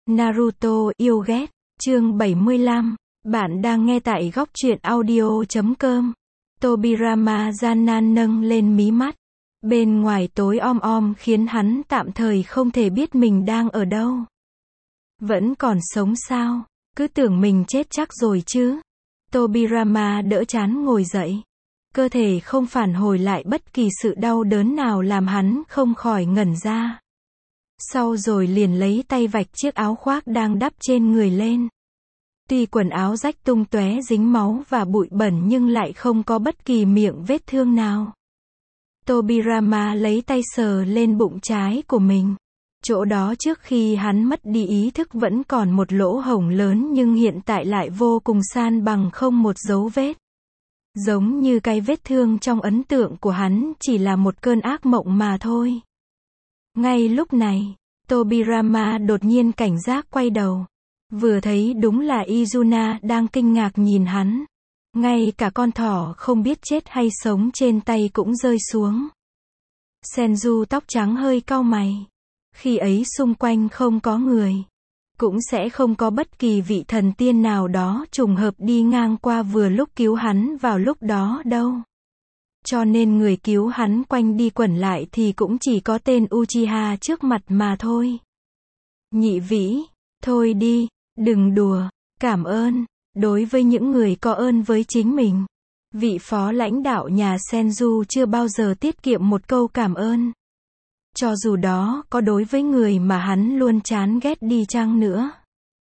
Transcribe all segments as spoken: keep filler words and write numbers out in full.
Naruto yêu ghét, chương bảy mươi lăm. Bạn đang nghe tại góc truyện audio chấm com. Tobirama gian nan nâng lên mí mắt. Bên ngoài tối om om khiến hắn tạm thời không thể biết mình đang ở đâu. Vẫn còn sống sao? Cứ tưởng mình chết chắc rồi chứ. Tobirama đỡ chán ngồi dậy. Cơ thể không phản hồi lại bất kỳ sự đau đớn nào làm hắn không khỏi ngẩn ra. Sau rồi liền lấy tay vạch chiếc áo khoác đang đắp trên người lên. Tuy quần áo rách tung tóe dính máu và bụi bẩn nhưng lại không có bất kỳ miệng vết thương nào. Tobirama lấy tay sờ lên bụng trái của mình. Chỗ đó trước khi hắn mất đi ý thức vẫn còn một lỗ hổng lớn nhưng hiện tại lại vô cùng san bằng không một dấu vết. Giống như cái vết thương trong ấn tượng của hắn chỉ là một cơn ác mộng mà thôi. Ngay lúc này, Tobirama đột nhiên cảnh giác quay đầu. Vừa thấy đúng là Izuna đang kinh ngạc nhìn hắn. Ngay cả con thỏ không biết chết hay sống trên tay cũng rơi xuống. Senju tóc trắng hơi cau mày. Khi ấy xung quanh không có người. Cũng sẽ không có bất kỳ vị thần tiên nào đó trùng hợp đi ngang qua vừa lúc cứu hắn vào lúc đó đâu. Cho nên người cứu hắn quanh đi quẩn lại thì cũng chỉ có tên Uchiha trước mặt mà thôi. Nhị vĩ, thôi đi, đừng đùa, cảm ơn. Đối với những người có ơn với chính mình, vị phó lãnh đạo nhà Senju chưa bao giờ tiết kiệm một câu cảm ơn. Cho dù đó có đối với người mà hắn luôn chán ghét đi chăng nữa.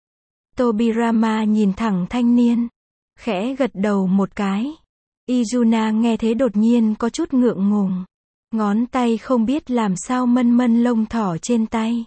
Tobirama nhìn thẳng thanh niên, khẽ gật đầu một cái. Izuna nghe thế đột nhiên có chút ngượng ngùng. Ngón tay không biết làm sao mân mân lông thỏ trên tay.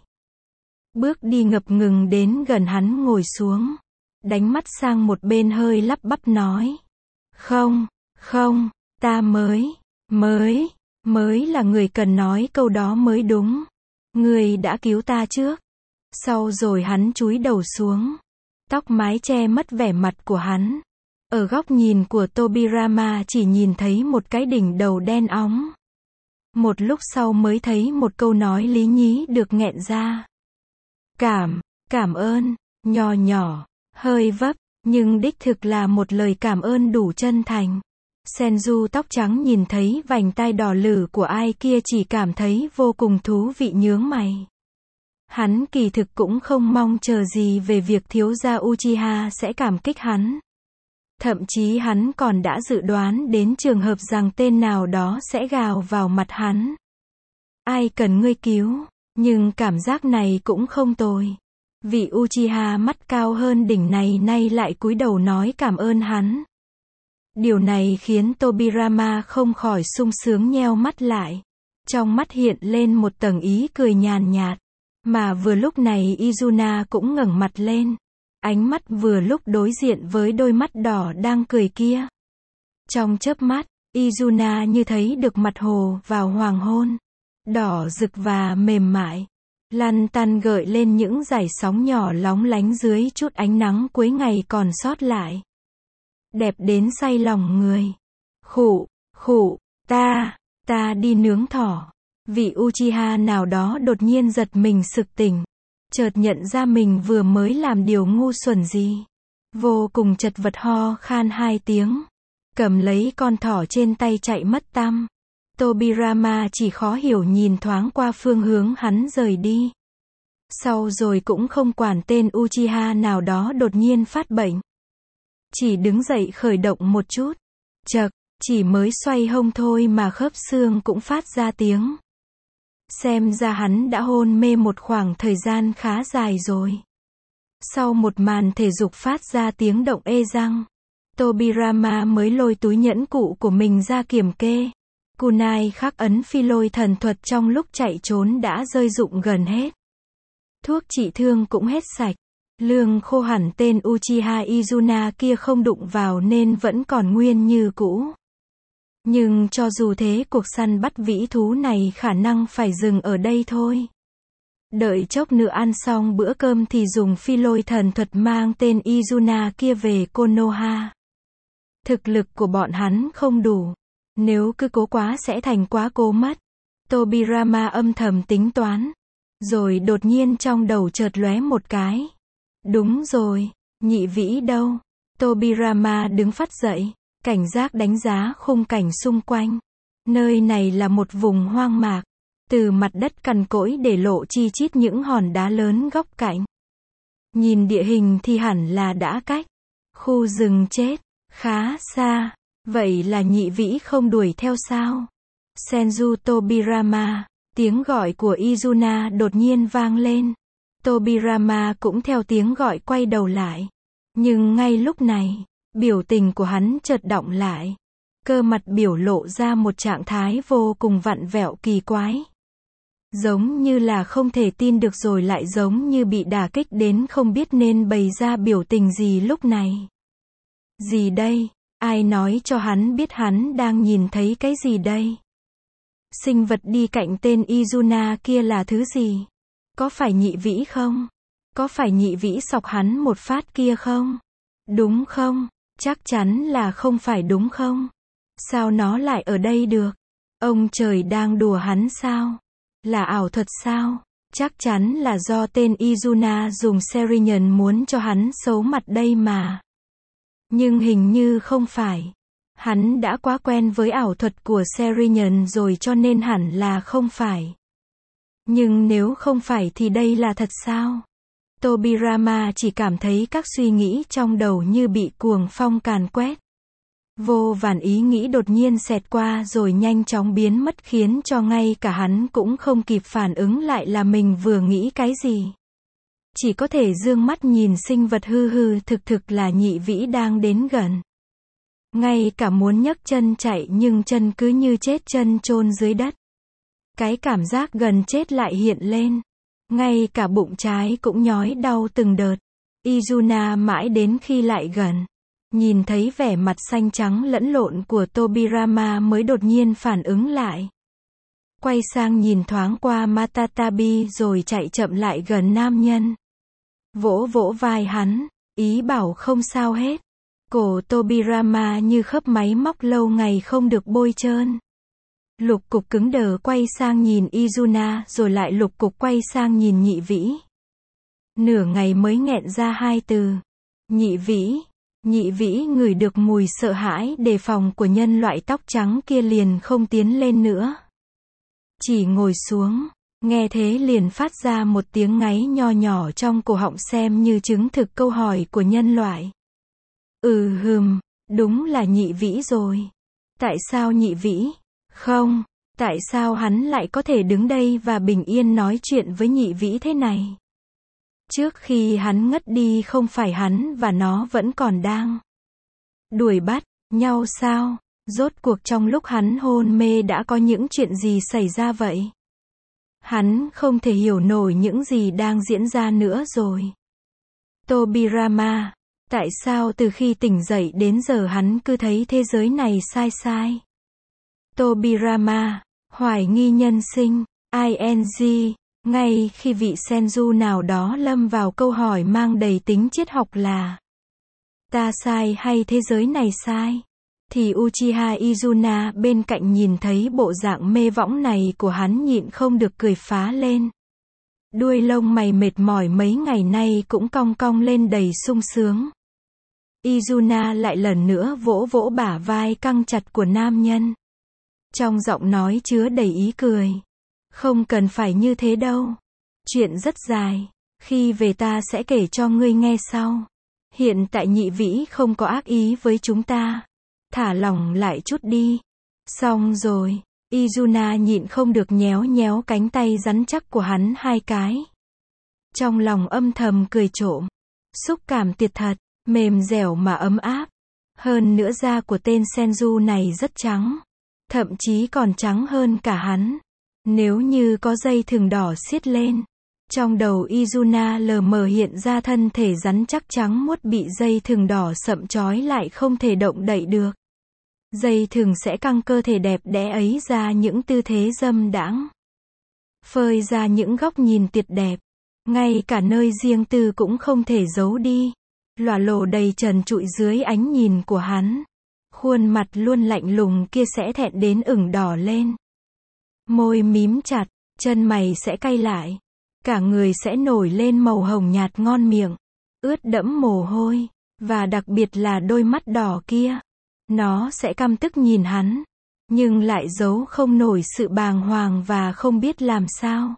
Bước đi ngập ngừng đến gần hắn ngồi xuống. Đánh mắt sang một bên hơi lắp bắp nói. Không, không, ta mới, mới, mới là người cần nói câu đó mới đúng. Người đã cứu ta trước. Sau rồi hắn chúi đầu xuống. Tóc mái che mất vẻ mặt của hắn. Ở góc nhìn của Tobirama chỉ nhìn thấy một cái đỉnh đầu đen óng. Một lúc sau mới thấy một câu nói lý nhí được nghẹn ra. Cảm, cảm ơn, nho nhỏ, hơi vấp, nhưng đích thực là một lời cảm ơn đủ chân thành. Senju tóc trắng nhìn thấy vành tai đỏ lử của ai kia chỉ cảm thấy vô cùng thú vị nhướng mày. Hắn kỳ thực cũng không mong chờ gì về việc thiếu gia Uchiha sẽ cảm kích hắn. Thậm chí hắn còn đã dự đoán đến trường hợp rằng tên nào đó sẽ gào vào mặt hắn. Ai cần ngươi cứu, nhưng cảm giác này cũng không tồi. Vị Uchiha mắt cao hơn đỉnh này nay lại cúi đầu nói cảm ơn hắn. Điều này khiến Tobirama không khỏi sung sướng nheo mắt lại. Trong mắt hiện lên một tầng ý cười nhàn nhạt. Mà vừa lúc này Izuna cũng ngẩng mặt lên. Ánh mắt vừa lúc đối diện với đôi mắt đỏ đang cười kia. Trong chớp mắt, Izuna như thấy được mặt hồ vào hoàng hôn. Đỏ rực và mềm mại. Lăn tăn gợi lên những dải sóng nhỏ lóng lánh dưới chút ánh nắng cuối ngày còn sót lại. Đẹp đến say lòng người. Khụ, khụ, ta, ta đi nướng thỏ. Vị Uchiha nào đó đột nhiên giật mình sực tỉnh. Chợt nhận ra mình vừa mới làm điều ngu xuẩn gì. Vô cùng chật vật ho khan hai tiếng. Cầm lấy con thỏ trên tay chạy mất tăm. Tobirama chỉ khó hiểu nhìn thoáng qua phương hướng hắn rời đi. Sau rồi cũng không quản tên Uchiha nào đó đột nhiên phát bệnh. Chỉ đứng dậy khởi động một chút. Chậc, chỉ mới xoay hông thôi mà khớp xương cũng phát ra tiếng. Xem ra hắn đã hôn mê một khoảng thời gian khá dài rồi. Sau một màn thể dục phát ra tiếng động ê răng, Tobirama mới lôi túi nhẫn cụ của mình ra kiểm kê. Kunai khắc ấn phi lôi thần thuật trong lúc chạy trốn đã rơi rụng gần hết. Thuốc trị thương cũng hết sạch. Lương khô hẳn tên Uchiha Izuna kia không đụng vào nên vẫn còn nguyên như cũ. Nhưng cho dù thế cuộc săn bắt vĩ thú này khả năng phải dừng ở đây thôi. Đợi chốc nữa ăn xong bữa cơm thì dùng phi lôi thần thuật mang tên Izuna kia về Konoha. Thực lực của bọn hắn không đủ. Nếu cứ cố quá sẽ thành quá cố mất. Tobirama âm thầm tính toán. Rồi đột nhiên trong đầu chợt lóe một cái. Đúng rồi, nhị vĩ đâu? Tobirama đứng phắt dậy, cảnh giác đánh giá khung cảnh xung quanh. Nơi này là một vùng hoang mạc, từ mặt đất cằn cỗi để lộ chi chít những hòn đá lớn góc cạnh. Nhìn địa hình thì hẳn là đã cách khu rừng chết khá xa, vậy là nhị vĩ không đuổi theo sao? Senju Tobirama, tiếng gọi của Izuna đột nhiên vang lên. Tobirama cũng theo tiếng gọi quay đầu lại. Nhưng ngay lúc này, biểu tình của hắn chợt đọng lại. Cơ mặt biểu lộ ra một trạng thái vô cùng vặn vẹo kỳ quái. Giống như là không thể tin được rồi lại giống như bị đả kích đến không biết nên bày ra biểu tình gì lúc này. Gì đây? Ai nói cho hắn biết hắn đang nhìn thấy cái gì đây? Sinh vật đi cạnh tên Izuna kia là thứ gì? Có phải nhị vĩ không? Có phải nhị vĩ sọc hắn một phát kia không? Đúng không? Chắc chắn là không phải đúng không? Sao nó lại ở đây được? Ông trời đang đùa hắn sao? Là ảo thuật sao? Chắc chắn là do tên Izuna dùng Serinyun muốn cho hắn xấu mặt đây mà. Nhưng hình như không phải. Hắn đã quá quen với ảo thuật của Serinyun rồi cho nên hẳn là không phải. Nhưng nếu không phải thì đây là thật sao? Tobirama chỉ cảm thấy các suy nghĩ trong đầu như bị cuồng phong càn quét. Vô vàn ý nghĩ đột nhiên xẹt qua rồi nhanh chóng biến mất khiến cho ngay cả hắn cũng không kịp phản ứng lại là mình vừa nghĩ cái gì. Chỉ có thể dương mắt nhìn sinh vật hư hư thực thực là nhị vĩ đang đến gần. Ngay cả muốn nhấc chân chạy nhưng chân cứ như chết chân chôn dưới đất. Cái cảm giác gần chết lại hiện lên. Ngay cả bụng trái cũng nhói đau từng đợt. Izuna mãi đến khi lại gần, nhìn thấy vẻ mặt xanh trắng lẫn lộn của Tobirama mới đột nhiên phản ứng lại. Quay sang nhìn thoáng qua Matatabi rồi chạy chậm lại gần nam nhân. Vỗ vỗ vai hắn, ý bảo không sao hết. Cổ Tobirama như khớp máy móc lâu ngày không được bôi trơn. Lục cục cứng đờ quay sang nhìn Izuna rồi lại lục cục quay sang nhìn nhị vĩ. Nửa ngày mới nghẹn ra hai từ. Nhị vĩ. Nhị vĩ ngửi được mùi sợ hãi đề phòng của nhân loại tóc trắng kia liền không tiến lên nữa. Chỉ ngồi xuống, nghe thế liền phát ra một tiếng ngáy nho nhỏ trong cổ họng xem như chứng thực câu hỏi của nhân loại. Ừ hừm, đúng là nhị vĩ rồi. Tại sao nhị vĩ? Không, tại sao hắn lại có thể đứng đây và bình yên nói chuyện với nhị vĩ thế này? Trước khi hắn ngất đi không phải hắn và nó vẫn còn đang đuổi bắt nhau sao? Rốt cuộc trong lúc hắn hôn mê đã có những chuyện gì xảy ra vậy? Hắn không thể hiểu nổi những gì đang diễn ra nữa rồi. Tobirama, tại sao từ khi tỉnh dậy đến giờ hắn cứ thấy thế giới này sai sai? Tobirama, hoài nghi nhân sinh, ing, ngay khi vị Senju nào đó lâm vào câu hỏi mang đầy tính triết học là ta sai hay thế giới này sai? Thì Uchiha Izuna bên cạnh nhìn thấy bộ dạng mê võng này của hắn nhịn không được cười phá lên. Đuôi lông mày mệt mỏi mấy ngày nay cũng cong cong lên đầy sung sướng. Izuna lại lần nữa vỗ vỗ bả vai căng chặt của nam nhân. Trong giọng nói chứa đầy ý cười. Không cần phải như thế đâu. Chuyện rất dài. Khi về ta sẽ kể cho ngươi nghe sau. Hiện tại nhị vĩ không có ác ý với chúng ta. Thả lỏng lại chút đi. Xong rồi. Izuna nhịn không được nhéo nhéo cánh tay rắn chắc của hắn hai cái. Trong lòng âm thầm cười trộm. Xúc cảm tuyệt thật. Mềm dẻo mà ấm áp. Hơn nữa da của tên Senju này rất trắng. Thậm chí còn trắng hơn cả hắn. Nếu như có dây thừng đỏ xiết lên. Trong đầu Izuna lờ mờ hiện ra thân thể rắn chắc trắng muốt bị dây thừng đỏ sậm trói lại không thể động đậy được. Dây thừng sẽ căng cơ thể đẹp đẽ ấy ra những tư thế dâm đãng. Phơi ra những góc nhìn tuyệt đẹp. Ngay cả nơi riêng tư cũng không thể giấu đi. Lòa lồ đầy trần trụi dưới ánh nhìn của hắn. Khuôn mặt luôn lạnh lùng kia sẽ thẹn đến ửng đỏ lên. Môi mím chặt, chân mày sẽ cay lại. cả người sẽ nổi lên màu hồng nhạt ngon miệng, ướt đẫm mồ hôi, và đặc biệt là đôi mắt đỏ kia. Nó sẽ căm tức nhìn hắn, nhưng lại giấu không nổi sự bàng hoàng và không biết làm sao.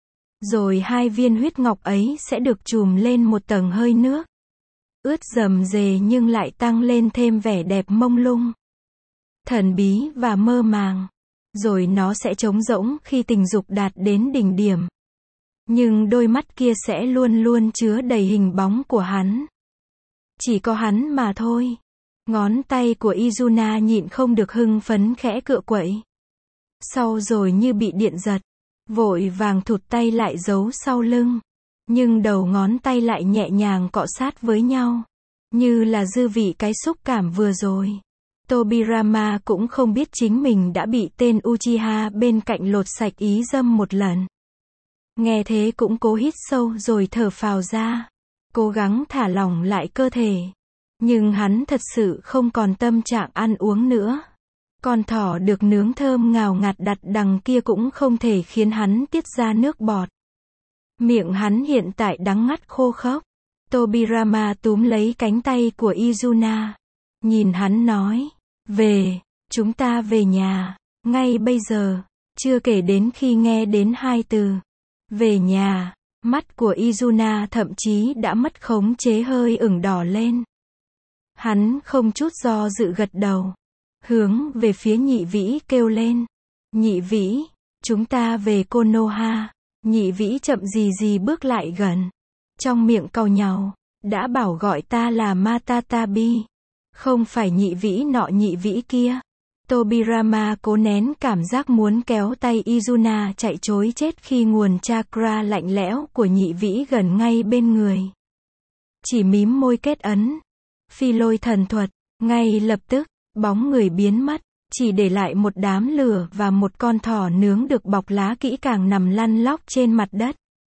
Rồi hai viên huyết ngọc ấy sẽ được trùm lên một tầng hơi nước, ướt rầm rề nhưng lại tăng lên thêm vẻ đẹp mông lung, thần bí và mơ màng. Rồi nó sẽ trống rỗng khi tình dục đạt đến đỉnh điểm. Nhưng đôi mắt kia sẽ luôn luôn chứa đầy hình bóng của hắn. Chỉ có hắn mà thôi. Ngón tay của Izuna nhịn không được hưng phấn khẽ cựa quậy. Sau rồi như bị điện giật, vội vàng thụt tay lại giấu sau lưng. Nhưng đầu ngón tay lại nhẹ nhàng cọ sát với nhau, như là dư vị cái xúc cảm vừa rồi. Tobirama cũng không biết chính mình đã bị tên Uchiha bên cạnh lột sạch ý dâm một lần. Nghe thế cũng cố hít sâu rồi thở phào ra, cố gắng thả lỏng lại cơ thể. Nhưng hắn thật sự không còn tâm trạng ăn uống nữa. Con thỏ được nướng thơm ngào ngạt đặt đằng kia cũng không thể khiến hắn tiết ra nước bọt. Miệng hắn hiện tại đắng ngắt khô khốc. Tobirama túm lấy cánh tay của Izuna, nhìn hắn nói, về, chúng ta về nhà, ngay bây giờ. Chưa kể đến khi nghe đến hai từ, về nhà, mắt của Izuna thậm chí đã mất khống chế hơi ửng đỏ lên. Hắn không chút do dự gật đầu, hướng về phía nhị vĩ kêu lên, nhị vĩ, chúng ta về Konoha. Nhị vĩ chậm gì gì bước lại gần, trong miệng cau nhàu, đã bảo gọi ta là Matatabi, không phải nhị vĩ nọ nhị vĩ kia. Tobirama cố nén cảm giác muốn kéo tay Izuna chạy trối chết khi nguồn chakra lạnh lẽo của nhị vĩ gần ngay bên người. Chỉ mím môi kết ấn, phi lôi thần thuật, ngay lập tức, bóng người biến mất, chỉ để lại một đám lửa và một con thỏ nướng được bọc lá kỹ càng nằm lăn lóc trên mặt đất.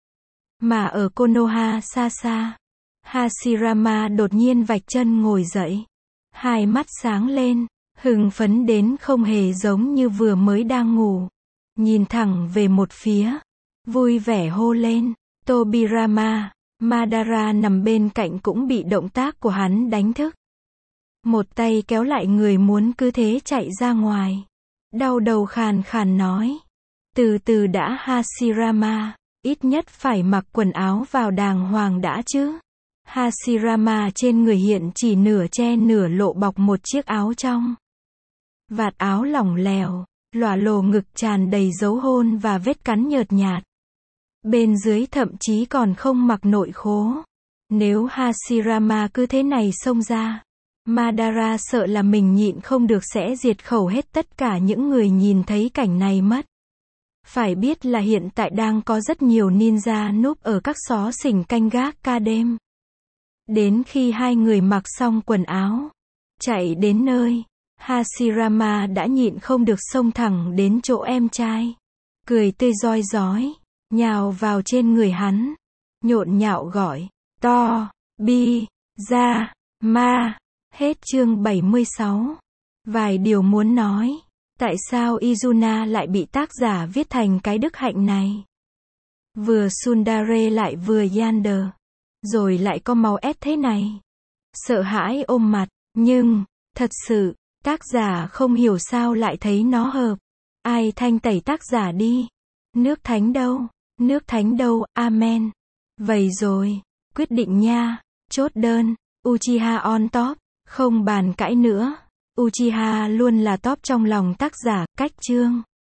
Mà ở Konoha xa xa, Hashirama đột nhiên vạch chân ngồi dậy, hai mắt sáng lên, hưng phấn đến không hề giống như vừa mới đang ngủ. Nhìn thẳng về một phía, vui vẻ hô lên, Tobirama. Madara nằm bên cạnh cũng bị động tác của hắn đánh thức. Một tay kéo lại người muốn cứ thế chạy ra ngoài. Đau đầu khàn khàn nói, từ từ đã Hashirama, ít nhất phải mặc quần áo vào đàng hoàng đã chứ. Hashirama trên người hiện chỉ nửa che nửa lộ bọc một chiếc áo trong. Vạt áo lỏng lẻo, lòa lồ ngực tràn đầy dấu hôn và vết cắn nhợt nhạt. Bên dưới thậm chí còn không mặc nội khố. Nếu Hashirama cứ thế này xông ra, Madara sợ là mình nhịn không được sẽ diệt khẩu hết tất cả những người nhìn thấy cảnh này mất. Phải biết là hiện tại đang có rất nhiều ninja núp ở các xó xỉnh canh gác ca đêm. Đến khi hai người mặc xong quần áo, chạy đến nơi, Hashirama đã nhịn không được xông thẳng đến chỗ em trai. Cười tươi rói rói, nhào vào trên người hắn, nhộn nhạo gọi, to, bi, ra, ma. Hết chương bảy mươi sáu. Vài điều muốn nói. Tại sao Izuna lại bị tác giả viết thành cái đức hạnh này? Vừa tsundere lại vừa yander. Rồi lại có màu ép thế này. Sợ hãi ôm mặt. Nhưng, thật sự, tác giả không hiểu sao lại thấy nó hợp. Ai thanh tẩy tác giả đi. Nước thánh đâu? Nước thánh đâu? Amen. Vậy rồi, quyết định nha. Chốt đơn. Uchiha on top. Không bàn cãi nữa. Uchiha luôn là top trong lòng tác giả. Cách chương